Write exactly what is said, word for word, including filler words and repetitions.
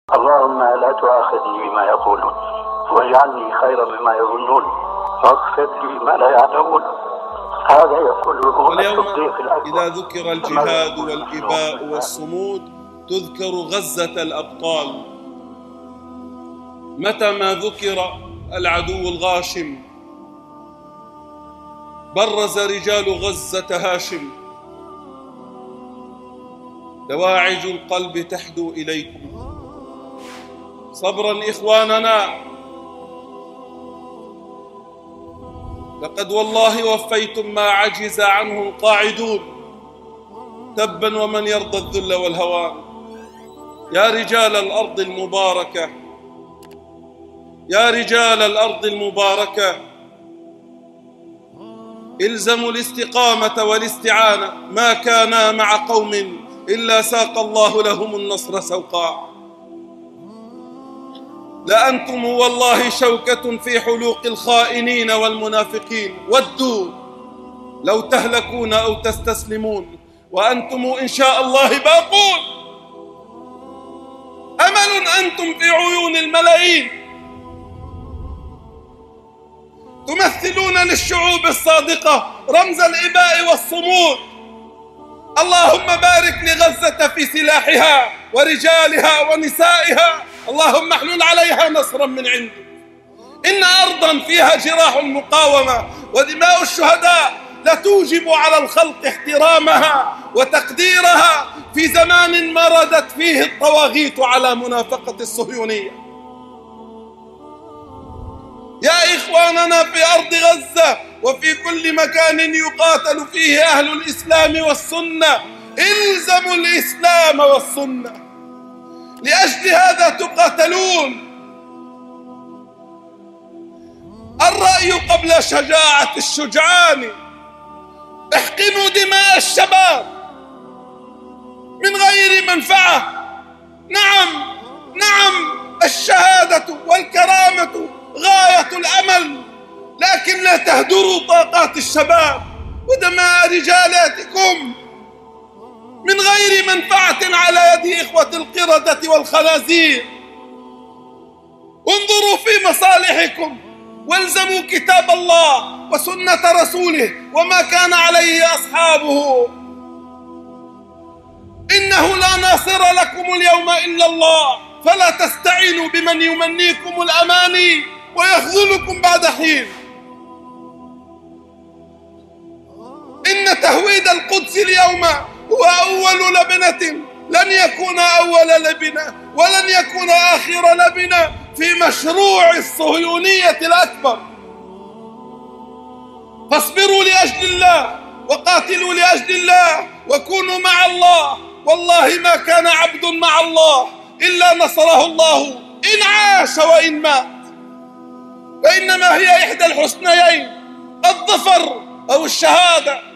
اللهم لا تؤاخذني بما يقولون واجعلني خيرا مما يظنون واغفر لي ما لا يعلمون. هذا يقول واليوم إذا ذكر الجهاد والإباء والصمود تذكر غزة الأبطال. متى ما ذكر العدو الغاشم برز رجال غزة هاشم. دواعج القلب تحدو إليكم. صبرا إخواننا، لقد والله وفيتم ما عجز عنه القاعدون. تبا ومن يرضى الذل والهوان. يا رجال الأرض المباركة، يا رجال الأرض المباركة، الزموا الاستقامة والاستعانة. ما كانا مع قوم إلا ساق الله لهم النصر سوقا. لأنتم والله شوكة في حلوق الخائنين والمنافقين. ودوا لو تهلكون أو تستسلمون وأنتم إن شاء الله باقون. أمل أنتم في عيون الملايين. تمثلون للشعوب الصادقة رمز الإباء والصمود. اللهم بارك لغزة في سلاحها ورجالها ونسائها. اللهم احلل عليها نصرا من عندك. إن أرضا فيها جراح المقاومة ودماء الشهداء لتوجب على الخلق احترامها وتقديرها في زمان مردت فيه الطواغيت على منافقة الصهيونية. يا إخواننا في أرض غزة وفي كل مكان يقاتل فيه أهل الإسلام والسنة، إلزموا الإسلام والسنة. لأجل هذا تقاتلون. الرأي قبل شجاعة الشجعان. احقنوا دماء الشباب من غير منفعة. نعم نعم، الشهادة والكرامة غاية الأمل، لكن لا تهدروا طاقات الشباب ودماء رجالاتكم من غير منفعة على يد إخوة القردة والخنازير. انظروا في مصالحكم والزموا كتاب الله وسنة رسوله وما كان عليه أصحابه. إنه لا ناصر لكم اليوم إلا الله، فلا تستعينوا بمن يمنيكم الأماني ويخذلكم بعد حين. إن تهويد القدس اليوم هو أول لبنة، لن يكون أول لبنة ولن يكون آخر لبنة في مشروع الصهيونية الأكبر. فاصبروا لأجل الله وقاتلوا لأجل الله وكونوا مع الله. والله ما كان عبد مع الله إلا نصره الله إن عاش وإن مات. فإنما هي إحدى الحسنيين، الظفر أو الشهادة.